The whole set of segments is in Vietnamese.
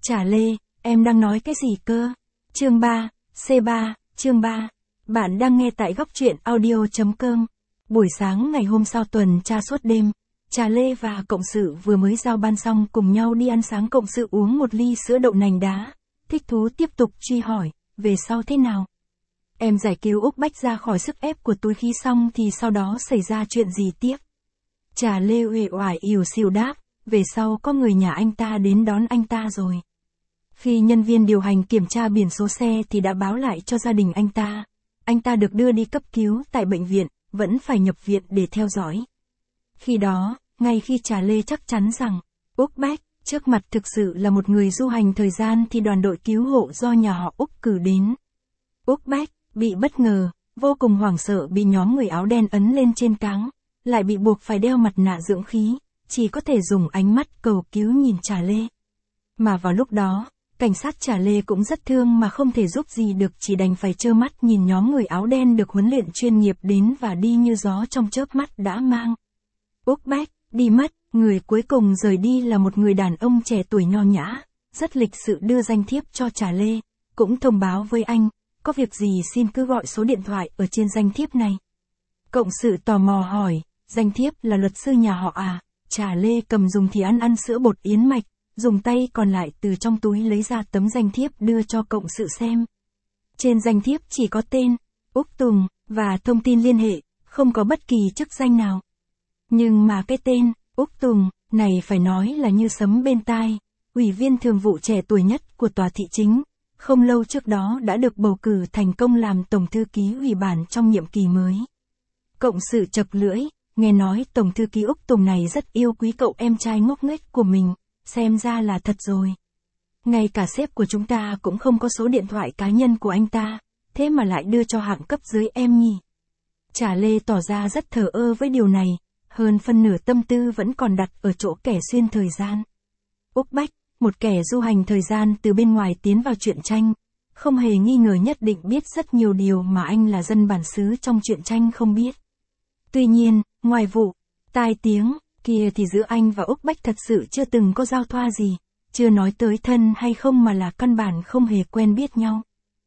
Trà Lê, em đang nói cái gì cơ? Chương 3, C3, chương 3. Bạn đang nghe tại góc truyện audio.com. Buổi sáng ngày hôm sau tuần tra suốt đêm, Trà Lê và cộng sự vừa mới giao ban xong cùng nhau đi ăn sáng, cộng sự uống một ly sữa đậu nành đá. Thích thú tiếp tục truy hỏi, về sau thế nào? Em giải cứu Úc Bách ra khỏi sức ép của túi khí xong thì sau đó xảy ra chuyện gì tiếp? Trà Lê uể oải ỉu xìu đáp, về sau có người nhà anh ta đến đón anh ta rồi. Khi nhân viên điều hành kiểm tra biển số xe thì đã báo lại cho gia đình anh ta. Anh ta được đưa đi cấp cứu tại bệnh viện, vẫn phải nhập viện để theo dõi. Khi đó, ngay khi Trà Lê chắc chắn rằng, Úc Bách, trước mặt thực sự là một người du hành thời gian thì đoàn đội cứu hộ do nhà họ Úc cử đến. Úc Bách, bị bất ngờ, vô cùng hoảng sợ bị nhóm người áo đen ấn lên trên cáng, lại bị buộc phải đeo mặt nạ dưỡng khí, chỉ có thể dùng ánh mắt cầu cứu nhìn Trà Lê. Mà vào lúc đó, cảnh sát Trà Lê cũng rất thương mà không thể giúp gì được, chỉ đành phải trơ mắt nhìn nhóm người áo đen được huấn luyện chuyên nghiệp đến và đi như gió trong chớp mắt đã mang. Úc Bách, đi mất, người cuối cùng rời đi là một người đàn ông trẻ tuổi nho nhã, rất lịch sự đưa danh thiếp cho Trà Lê, cũng thông báo với anh, có việc gì xin cứ gọi số điện thoại ở trên danh thiếp này. Cộng sự tò mò hỏi, danh thiếp là luật sư nhà họ à? Trà Lê cầm dùng thì ăn sữa bột yến mạch, dùng tay còn lại từ trong túi lấy ra tấm danh thiếp đưa cho cộng sự xem. Trên danh thiếp chỉ có tên, Úc Tùng, và thông tin liên hệ, không có bất kỳ chức danh nào. Nhưng mà cái tên, Úc Tùng, này phải nói là như sấm bên tai, ủy viên thường vụ trẻ tuổi nhất của tòa thị chính, không lâu trước đó đã được bầu cử thành công làm tổng thư ký ủy ban trong nhiệm kỳ mới. Cộng sự chật lưỡi, nghe nói tổng thư ký Úc Tùng này rất yêu quý cậu em trai ngốc nghếch của mình, xem ra là thật rồi. Ngay cả sếp của chúng ta cũng không có số điện thoại cá nhân của anh ta, thế mà lại đưa cho hạng cấp dưới em nhỉ. Trà Lê tỏ ra rất thờ ơ với điều này, hơn phân nửa tâm tư vẫn còn đặt ở chỗ kẻ xuyên thời gian. Úc Bách, một kẻ du hành thời gian từ bên ngoài tiến vào truyện tranh, không hề nghi ngờ nhất định biết rất nhiều điều mà anh là dân bản xứ trong truyện tranh không biết. Tuy nhiên, ngoài vụ tai tiếng kia thì giữa anh và Úc Bách thật sự chưa từng có giao thoa gì, chưa nói tới thân hay không mà là căn bản không hề quen biết nhau.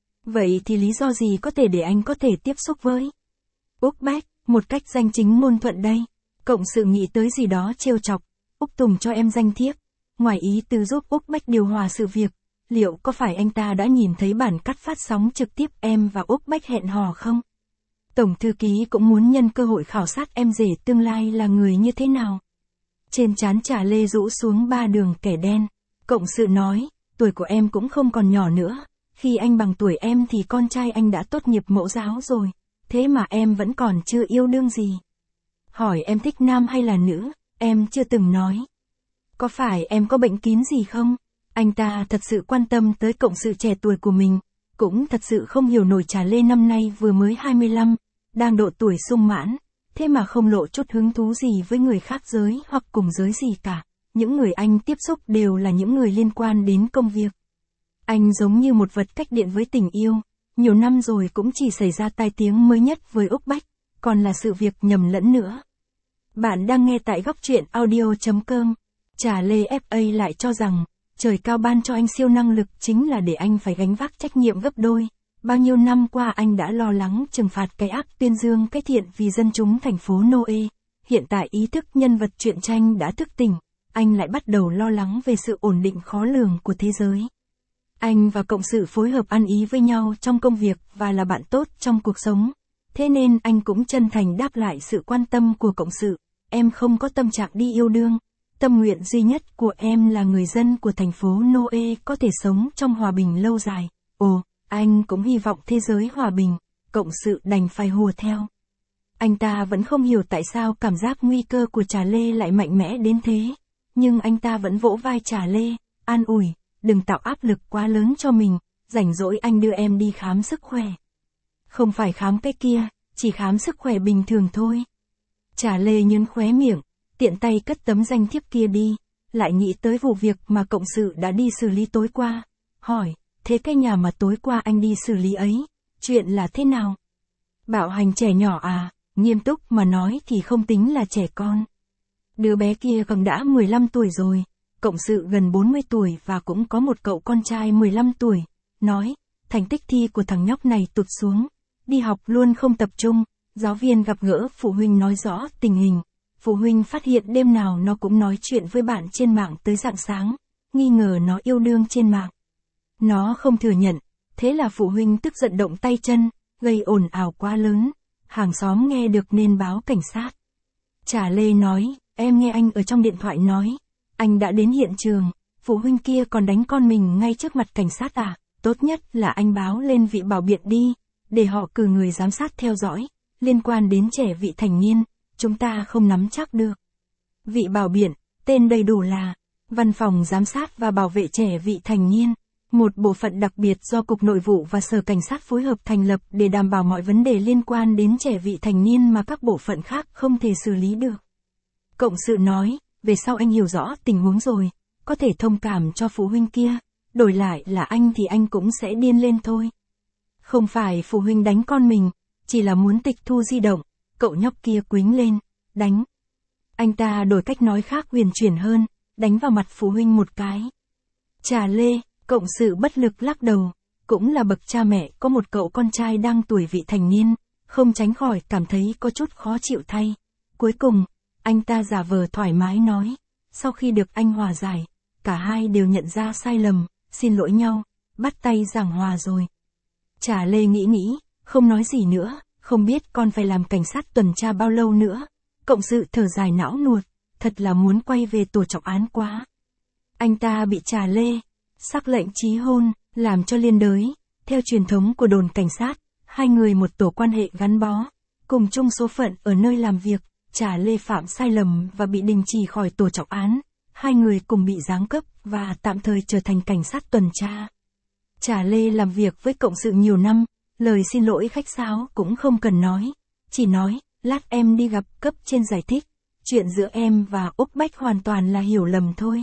Vậy thì lý do gì có thể để anh có thể tiếp xúc với Úc Bách, một cách danh chính ngôn thuận đây? Cộng sự nghĩ tới gì đó trêu chọc, Úc Tùng cho em danh thiếp, ngoài ý từ giúp Úc Bách điều hòa sự việc, liệu có phải anh ta đã nhìn thấy bản cắt phát sóng trực tiếp em và Úc Bách hẹn hò không? Tổng thư ký cũng muốn nhân cơ hội khảo sát em rể tương lai là người như thế nào. Trên trán Trà Lê rũ xuống 3 đường kẻ đen. Cộng sự nói, tuổi của em cũng không còn nhỏ nữa. Khi anh bằng tuổi em thì con trai anh đã tốt nghiệp mẫu giáo rồi. Thế mà em vẫn còn chưa yêu đương gì. Hỏi em thích nam hay là nữ, em chưa từng nói. Có phải em có bệnh kín gì không? Anh ta thật sự quan tâm tới cộng sự trẻ tuổi của mình. Cũng thật sự không hiểu nổi Trà Lê năm nay vừa mới 25, đang độ tuổi sung mãn, thế mà không lộ chút hứng thú gì với người khác giới hoặc cùng giới gì cả. Những người anh tiếp xúc đều là những người liên quan đến công việc. Anh giống như một vật cách điện với tình yêu, nhiều năm rồi cũng chỉ xảy ra tai tiếng mới nhất với Úc Bách, còn là sự việc nhầm lẫn nữa. Bạn đang nghe tại góc truyện audio.com. Trà Lê FA lại cho rằng, trời cao ban cho anh siêu năng lực chính là để anh phải gánh vác trách nhiệm gấp đôi. Bao nhiêu năm qua anh đã lo lắng trừng phạt cái ác tuyên dương cái thiện vì dân chúng thành phố Noe. Hiện tại ý thức nhân vật truyện tranh đã thức tỉnh, anh lại bắt đầu lo lắng về sự ổn định khó lường của thế giới. Anh và cộng sự phối hợp ăn ý với nhau trong công việc và là bạn tốt trong cuộc sống. Thế nên anh cũng chân thành đáp lại sự quan tâm của cộng sự. Em không có tâm trạng đi yêu đương. Tâm nguyện duy nhất của em là người dân của thành phố Noe có thể sống trong hòa bình lâu dài. Ồ, anh cũng hy vọng thế giới hòa bình. Cộng sự đành phải hùa theo. Anh ta vẫn không hiểu tại sao cảm giác nguy cơ của Trà Lê lại mạnh mẽ đến thế. Nhưng anh ta vẫn vỗ vai Trà Lê, an ủi, đừng tạo áp lực quá lớn cho mình, rảnh rỗi anh đưa em đi khám sức khỏe. Không phải khám cái kia, chỉ khám sức khỏe bình thường thôi. Trà Lê nhướng khóe miệng, tiện tay cất tấm danh thiếp kia đi, lại nghĩ tới vụ việc mà cộng sự đã đi xử lý tối qua. Hỏi, thế cái nhà mà tối qua anh đi xử lý ấy, chuyện là thế nào? Bạo hành trẻ nhỏ à? Nghiêm túc mà nói thì không tính là trẻ con. Đứa bé kia còn đã 15 tuổi rồi. cộng sự gần 40 tuổi và cũng có một cậu con trai 15 tuổi, nói, thành tích thi của thằng nhóc này tụt xuống, đi học luôn không tập trung, giáo viên gặp gỡ phụ huynh nói rõ tình hình, phụ huynh phát hiện đêm nào nó cũng nói chuyện với bạn trên mạng tới rạng sáng, nghi ngờ nó yêu đương trên mạng. Nó không thừa nhận, thế là phụ huynh tức giận động tay chân, gây ồn ào quá lớn, hàng xóm nghe được nên báo cảnh sát. Trà Lê nói, em nghe anh ở trong điện thoại nói, anh đã đến hiện trường, phụ huynh kia còn đánh con mình ngay trước mặt cảnh sát à, tốt nhất là anh báo lên vị bảo biện đi, để họ cử người giám sát theo dõi, liên quan đến trẻ vị thành niên, chúng ta không nắm chắc được. Vị bảo biện, tên đầy đủ là Văn phòng Giám sát và Bảo vệ trẻ vị thành niên, một bộ phận đặc biệt do Cục Nội vụ và Sở Cảnh sát phối hợp thành lập để đảm bảo mọi vấn đề liên quan đến trẻ vị thành niên mà các bộ phận khác không thể xử lý được. Cộng sự nói, về sau anh hiểu rõ tình huống rồi, có thể thông cảm cho phụ huynh kia, đổi lại là anh thì anh cũng sẽ điên lên thôi. Không phải phụ huynh đánh con mình, chỉ là muốn tịch thu di động, cậu nhóc kia quýnh lên, đánh. Anh ta đổi cách nói khác huyền chuyển hơn, đánh vào mặt phụ huynh một cái. Trà Lê, cộng sự bất lực lắc đầu, cũng là bậc cha mẹ có một cậu con trai đang tuổi vị thành niên, không tránh khỏi cảm thấy có chút khó chịu thay. Cuối cùng, anh ta giả vờ thoải mái nói, sau khi được anh hòa giải, cả hai đều nhận ra sai lầm, xin lỗi nhau, bắt tay giảng hòa rồi. Trà Lê nghĩ, không nói gì nữa, không biết con phải làm cảnh sát tuần tra bao lâu nữa. Cộng sự thở dài não nuột, thật là muốn quay về tổ trọng án quá. Anh ta bị Trà Lê sắc lệnh chí hôn, làm cho liên đới. Theo truyền thống của đồn cảnh sát, hai người một tổ quan hệ gắn bó, cùng chung số phận ở nơi làm việc. Trà Lê phạm sai lầm và bị đình chỉ khỏi tổ trọng án, hai người cùng bị giáng cấp và tạm thời trở thành cảnh sát tuần tra. Trà Lê làm việc với cộng sự nhiều năm, lời xin lỗi khách sáo cũng không cần nói, chỉ nói, lát em đi gặp cấp trên giải thích, chuyện giữa em và Úc Bách hoàn toàn là hiểu lầm thôi.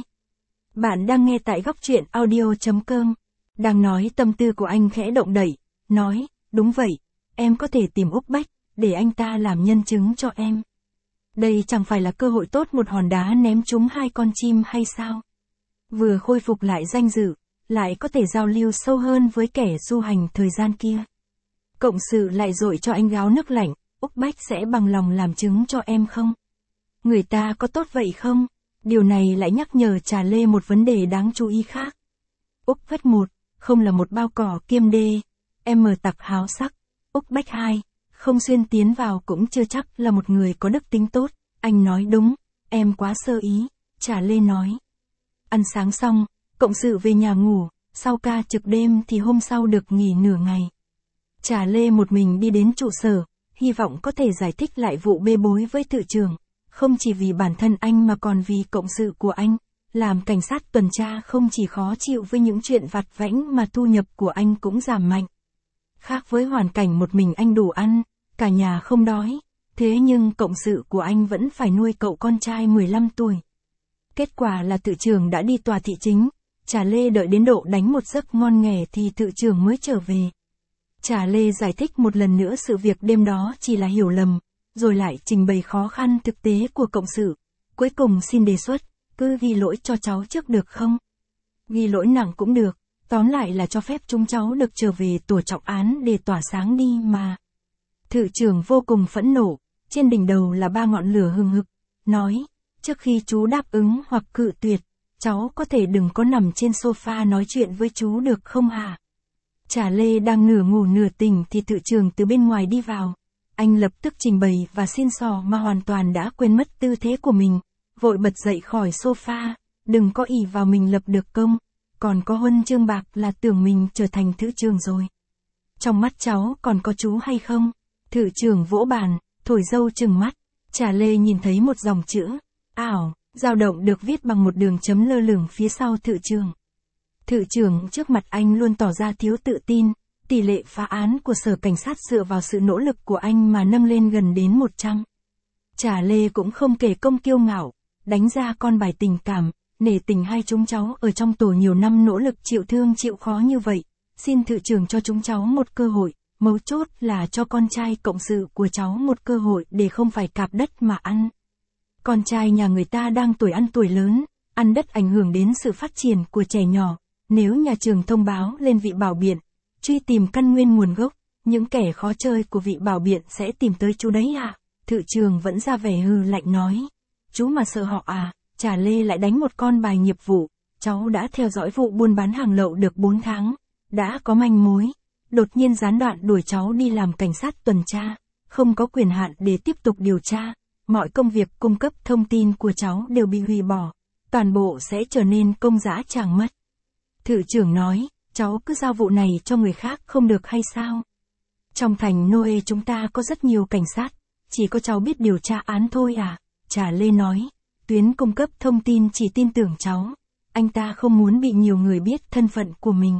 Bạn đang nghe tại góc truyện audio.com, đang nói tâm tư của anh khẽ động đậy, nói, đúng vậy, em có thể tìm Úc Bách, để anh ta làm nhân chứng cho em. Đây chẳng phải là cơ hội tốt một hòn đá ném trúng hai con chim hay sao? Vừa khôi phục lại danh dự, lại có thể giao lưu sâu hơn với kẻ du hành thời gian kia. Cộng sự lại dội cho anh gáo nước lạnh, Úc Bách sẽ bằng lòng làm chứng cho em không? Người ta có tốt vậy không? Điều này lại nhắc nhở Trà Lê một vấn đề đáng chú ý khác. Úc Bách 1, không là một bao cỏ kiêm đê, em tặc háo sắc. Úc Bách 2, không xuyên tiến vào cũng chưa chắc là một người có đức tính tốt. Anh nói đúng, em quá sơ ý, Trà Lê nói. Ăn sáng xong, cộng sự về nhà ngủ, sau ca trực đêm thì hôm sau được nghỉ nửa ngày. Trà Lê một mình đi đến trụ sở, hy vọng có thể giải thích lại vụ bê bối với thự trưởng, không chỉ vì bản thân anh mà còn vì cộng sự của anh. Làm cảnh sát tuần tra không chỉ khó chịu với những chuyện vặt vãnh mà thu nhập của anh cũng giảm mạnh. Khác với hoàn cảnh một mình anh đủ ăn, cả nhà không đói, thế nhưng cộng sự của anh vẫn phải nuôi cậu con trai 15 tuổi. Kết quả là thự trưởng đã đi tòa thị chính, Trà Lê đợi đến độ đánh một giấc ngon nghẻ thì thự trưởng mới trở về. Trà Lê giải thích một lần nữa sự việc đêm đó chỉ là hiểu lầm, rồi lại trình bày khó khăn thực tế của cộng sự. Cuối cùng xin đề xuất, cứ ghi lỗi cho cháu trước được không? Ghi lỗi nặng cũng được, tóm lại là cho phép chúng cháu được trở về tổ trọng án để tỏa sáng đi mà. Thự trưởng vô cùng phẫn nộ, trên đỉnh đầu là 3 ngọn lửa hừng hực, nói, trước khi chú đáp ứng hoặc cự tuyệt, cháu có thể đừng có nằm trên sofa nói chuyện với chú được không hả? Trà Lê đang nửa ngủ nửa tỉnh thì thự trưởng từ bên ngoài đi vào. Anh lập tức trình bày và xin xỏ mà hoàn toàn đã quên mất tư thế của mình, vội bật dậy khỏi sofa, đừng có ỷ vào mình lập được công, còn có huân chương bạc là tưởng mình trở thành thự trưởng rồi. Trong mắt cháu còn có chú hay không? Thự trưởng vỗ bàn, thổi dâu trừng mắt. Trà Lê nhìn thấy một dòng chữ ảo, dao động được viết bằng một đường chấm lơ lửng phía sau thự trưởng. Thự trưởng trước mặt anh luôn tỏ ra thiếu tự tin, tỷ lệ phá án của sở cảnh sát dựa vào sự nỗ lực của anh mà nâng lên gần đến 100. Trà Lê cũng không kể công kiêu ngạo, đánh ra con bài tình cảm, nể tình hai chúng cháu ở trong tổ nhiều năm nỗ lực chịu thương chịu khó như vậy, xin thự trưởng cho chúng cháu một cơ hội, mấu chốt là cho con trai cộng sự của cháu một cơ hội để không phải cạp đất mà ăn. Con trai nhà người ta đang tuổi ăn tuổi lớn, ăn đất ảnh hưởng đến sự phát triển của trẻ nhỏ. Nếu nhà trường thông báo lên vị bảo biện, truy tìm căn nguyên nguồn gốc, những kẻ khó chơi của vị bảo biện sẽ tìm tới chú đấy à? Thự trưởng vẫn ra vẻ hừ lạnh nói. Chú mà sợ họ à? Trà Lê lại đánh một con bài nghiệp vụ. Cháu đã theo dõi vụ buôn bán hàng lậu được 4 tháng. Đã có manh mối. Đột nhiên gián đoạn đuổi cháu đi làm cảnh sát tuần tra. Không có quyền hạn để tiếp tục điều tra. Mọi công việc cung cấp thông tin của cháu đều bị hủy bỏ. Toàn bộ sẽ trở nên công dã tràng mất. Thự trưởng nói, cháu cứ giao vụ này cho người khác không được hay sao? Trong thành Noe chúng ta có rất nhiều cảnh sát, chỉ có cháu biết điều tra án thôi à? Trà Lê nói, Tuyến cung cấp thông tin chỉ tin tưởng cháu. Anh ta không muốn bị nhiều người biết thân phận của mình.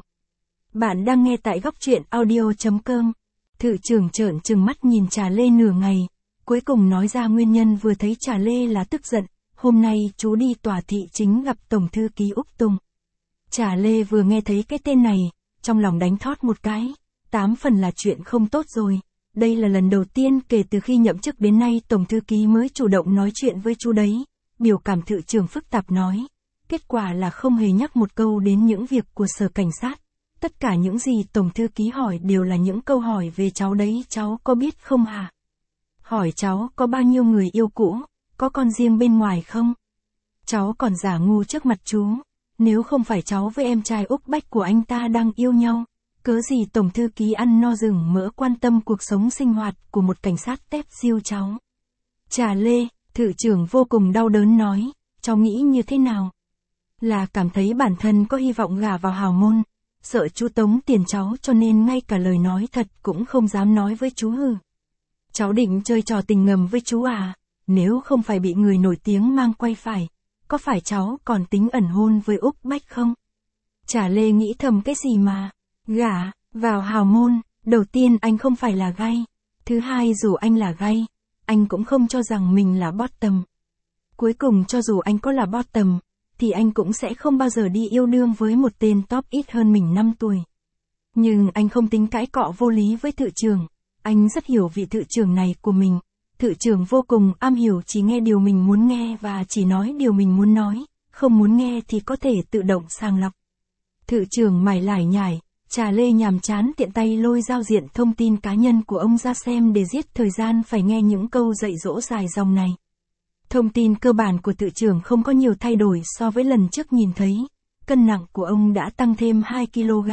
Bạn đang nghe tại góc truyện audio.com. Thự trưởng trợn trừng mắt nhìn Trà Lê nửa ngày, cuối cùng nói ra nguyên nhân vừa thấy Trà Lê là tức giận. Hôm nay chú đi tòa thị chính gặp Tổng thư ký Úc Tùng. Trà Lê vừa nghe thấy cái tên này, trong lòng đánh thót một cái, 8 phần là chuyện không tốt rồi. Đây là lần đầu tiên kể từ khi nhậm chức đến nay Tổng thư ký mới chủ động nói chuyện với chú đấy. Biểu cảm thự trưởng phức tạp nói. Kết quả là không hề nhắc một câu đến những việc của sở cảnh sát. Tất cả những gì Tổng thư ký hỏi đều là những câu hỏi về cháu đấy, cháu có biết không hả? Hỏi cháu có bao nhiêu người yêu cũ, có con riêng bên ngoài không? Cháu còn giả ngu trước mặt chú. Nếu không phải cháu với em trai Úc Bách của anh ta đang yêu nhau, cớ gì Tổng thư ký ăn no rừng mỡ quan tâm cuộc sống sinh hoạt của một cảnh sát tép diêu cháu? Trà Lê, thự trưởng vô cùng đau đớn nói, cháu nghĩ như thế nào? Là cảm thấy bản thân có hy vọng gả vào hào môn, sợ chú tống tiền cháu cho nên ngay cả lời nói thật cũng không dám nói với chú hừ. Cháu định chơi trò tình ngầm với chú à? Nếu không phải bị người nổi tiếng mang quay phải, có phải cháu còn tính ẩn hôn với Úc Bách không? Trà Lê nghĩ thầm cái gì mà, gả vào hào môn, đầu tiên anh không phải là gay, thứ hai dù anh là gay, anh cũng không cho rằng mình là bottom. Cuối cùng cho dù anh có là bottom, thì anh cũng sẽ không bao giờ đi yêu đương với một tên top ít hơn mình 5 tuổi. Nhưng anh không tính cãi cọ vô lý với thự trưởng, anh rất hiểu vị thự trưởng này của mình. Thự trưởng vô cùng am hiểu chỉ nghe điều mình muốn nghe và chỉ nói điều mình muốn nói, không muốn nghe thì có thể tự động sàng lọc. Thự trưởng mải lải nhải, Trà Lê nhàm chán tiện tay lôi giao diện thông tin cá nhân của ông ra xem để giết thời gian phải nghe những câu dạy dỗ dài dòng này. Thông tin cơ bản của thự trưởng không có nhiều thay đổi so với lần trước nhìn thấy, cân nặng của ông đã tăng thêm 2 kg.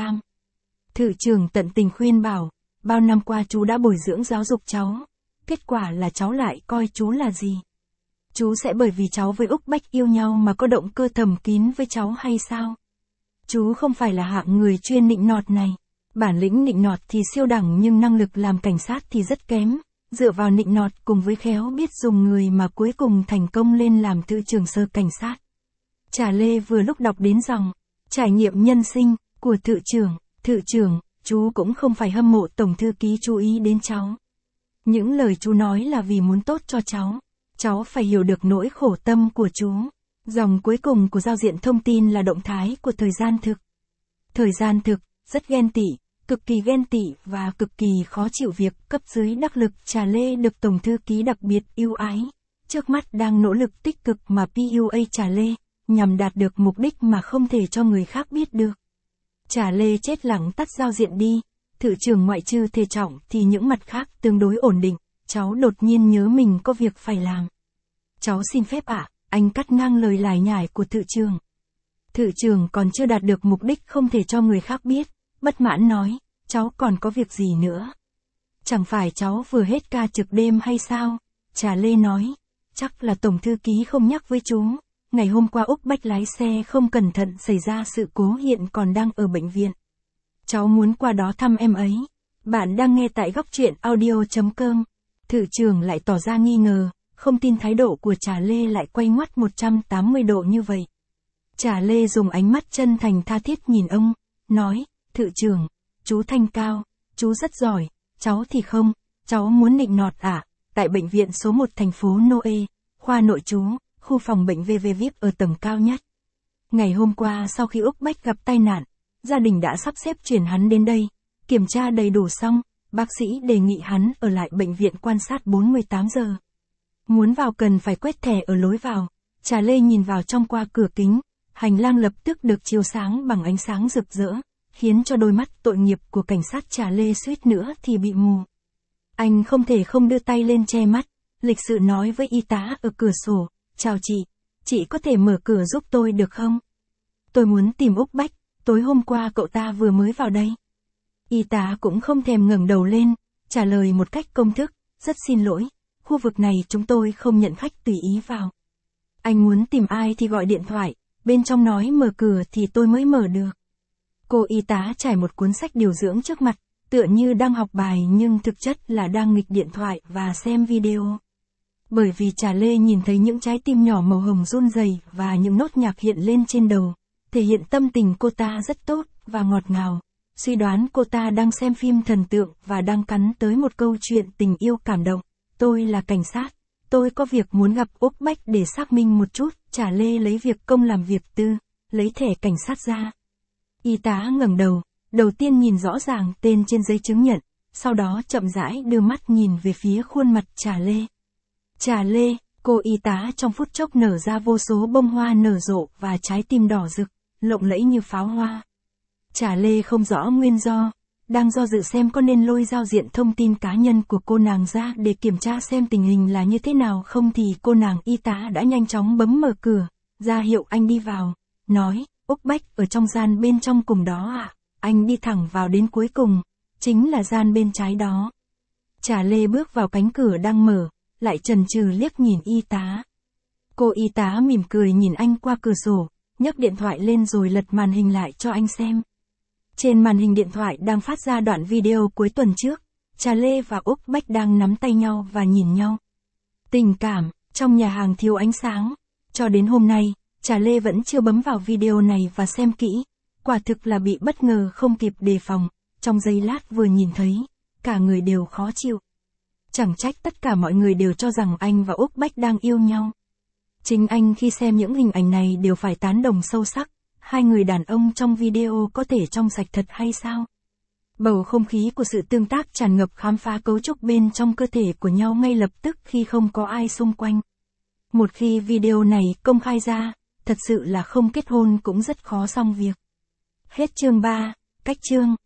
Thự trưởng tận tình khuyên bảo, bao năm qua chú đã bồi dưỡng giáo dục cháu. Kết quả là cháu lại coi chú là gì? Chú sẽ bởi vì cháu với Úc Bách yêu nhau mà có động cơ thầm kín với cháu hay sao? Chú không phải là hạng người chuyên nịnh nọt này. Bản lĩnh nịnh nọt thì siêu đẳng nhưng năng lực làm cảnh sát thì rất kém. Dựa vào nịnh nọt cùng với khéo biết dùng người mà cuối cùng thành công lên làm thự trưởng sở cảnh sát. Trà Lê vừa lúc đọc đến dòng trải nghiệm nhân sinh của thự trưởng. Thự trưởng, chú cũng không phải hâm mộ Tổng thư ký chú ý đến cháu. Những lời chú nói là vì muốn tốt cho cháu. Cháu phải hiểu được nỗi khổ tâm của chú. Dòng cuối cùng của giao diện thông tin là động thái của thời gian thực. Thời gian thực, rất ghen tị, cực kỳ ghen tị và cực kỳ khó chịu việc cấp dưới đắc lực Trà Lê được Tổng thư ký đặc biệt ưu ái. Trước mắt đang nỗ lực tích cực mà PUA Trà Lê, nhằm đạt được mục đích mà không thể cho người khác biết được. Trà Lê chết lặng tắt giao diện đi. Thự trưởng ngoại trừ thể trọng thì những mặt khác tương đối ổn định, cháu đột nhiên nhớ mình có việc phải làm. Cháu xin phép ạ, anh cắt ngang lời lải nhải của thự trưởng. Thự trưởng còn chưa đạt được mục đích không thể cho người khác biết, bất mãn nói, cháu còn có việc gì nữa? Chẳng phải cháu vừa hết ca trực đêm hay sao? Trà Lê nói, chắc là Tổng thư ký không nhắc với chú. Ngày hôm qua Úc Bách lái xe không cẩn thận xảy ra sự cố hiện còn đang ở bệnh viện. Cháu muốn qua đó thăm em ấy. Bạn đang nghe tại góc truyện audio.com. Thự trưởng lại tỏ ra nghi ngờ, không tin thái độ của Trà Lê lại quay ngoắt 180 độ như vậy. Trà Lê dùng ánh mắt chân thành tha thiết nhìn ông, nói, thự trưởng, chú thanh cao, chú rất giỏi, cháu thì không, cháu muốn nịnh nọt à? Tại bệnh viện số 1 thành phố Noe, khoa nội trú, khu phòng bệnh VV VIP ở tầng cao nhất. Ngày hôm qua sau khi Úc Bách gặp tai nạn, gia đình đã sắp xếp chuyển hắn đến đây, kiểm tra đầy đủ xong, bác sĩ đề nghị hắn ở lại bệnh viện quan sát 48 giờ. Muốn vào cần phải quét thẻ ở lối vào, Trà Lê nhìn vào trong qua cửa kính, hành lang lập tức được chiếu sáng bằng ánh sáng rực rỡ, khiến cho đôi mắt tội nghiệp của cảnh sát Trà Lê suýt nữa thì bị mù. Anh không thể không đưa tay lên che mắt, lịch sự nói với y tá ở cửa sổ, chào chị có thể mở cửa giúp tôi được không? Tôi muốn tìm Úc Bách, tối hôm qua cậu ta vừa mới vào đây. Y tá cũng không thèm ngẩng đầu lên, trả lời một cách công thức, rất xin lỗi, khu vực này chúng tôi không nhận khách tùy ý vào. Anh muốn tìm ai thì gọi điện thoại, bên trong nói mở cửa thì tôi mới mở được. Cô y tá trải một cuốn sách điều dưỡng trước mặt, tựa như đang học bài nhưng thực chất là đang nghịch điện thoại và xem video. Bởi vì Trà Lê nhìn thấy những trái tim nhỏ màu hồng run rẩy và những nốt nhạc hiện lên trên đầu, thể hiện tâm tình cô ta rất tốt và ngọt ngào. Suy đoán cô ta đang xem phim thần tượng và đang cắn tới một câu chuyện tình yêu cảm động. Tôi là cảnh sát, tôi có việc muốn gặp Úc Bách để xác minh một chút. Trà Lê lấy việc công làm việc tư, lấy thẻ cảnh sát ra. Y tá ngẩng đầu, đầu tiên nhìn rõ ràng tên trên giấy chứng nhận, sau đó chậm rãi đưa mắt nhìn về phía khuôn mặt Trà Lê. Trà Lê, cô y tá trong phút chốc nở ra vô số bông hoa nở rộ và trái tim đỏ rực, lộng lẫy như pháo hoa. Trà Lê không rõ nguyên do, đang do dự xem có nên lôi giao diện thông tin cá nhân của cô nàng ra để kiểm tra xem tình hình là như thế nào không thì cô nàng y tá đã nhanh chóng bấm mở cửa, ra hiệu anh đi vào, nói, Úc Bách ở trong gian bên trong cùng đó ạ, anh đi thẳng vào đến cuối cùng, chính là gian bên trái đó. Trà Lê bước vào cánh cửa đang mở, lại chần chừ liếc nhìn y tá. Cô y tá mỉm cười nhìn anh qua cửa sổ, nhấc điện thoại lên rồi lật màn hình lại cho anh xem. Trên màn hình điện thoại đang phát ra đoạn video cuối tuần trước, Trà Lê và Úc Bách đang nắm tay nhau và nhìn nhau. Tình cảm, trong nhà hàng thiếu ánh sáng. Cho đến hôm nay, Trà Lê vẫn chưa bấm vào video này và xem kỹ. Quả thực là bị bất ngờ không kịp đề phòng, trong giây lát vừa nhìn thấy, cả người đều khó chịu. Chẳng trách tất cả mọi người đều cho rằng anh và Úc Bách đang yêu nhau. Chính anh khi xem những hình ảnh này đều phải tán đồng sâu sắc. Hai người đàn ông trong video có thể trong sạch thật hay sao? Bầu không khí của sự tương tác tràn ngập khám phá cấu trúc bên trong cơ thể của nhau ngay lập tức khi không có ai xung quanh. Một khi video này công khai ra, thật sự là không kết hôn cũng rất khó xong việc. Hết chương 3, cách chương.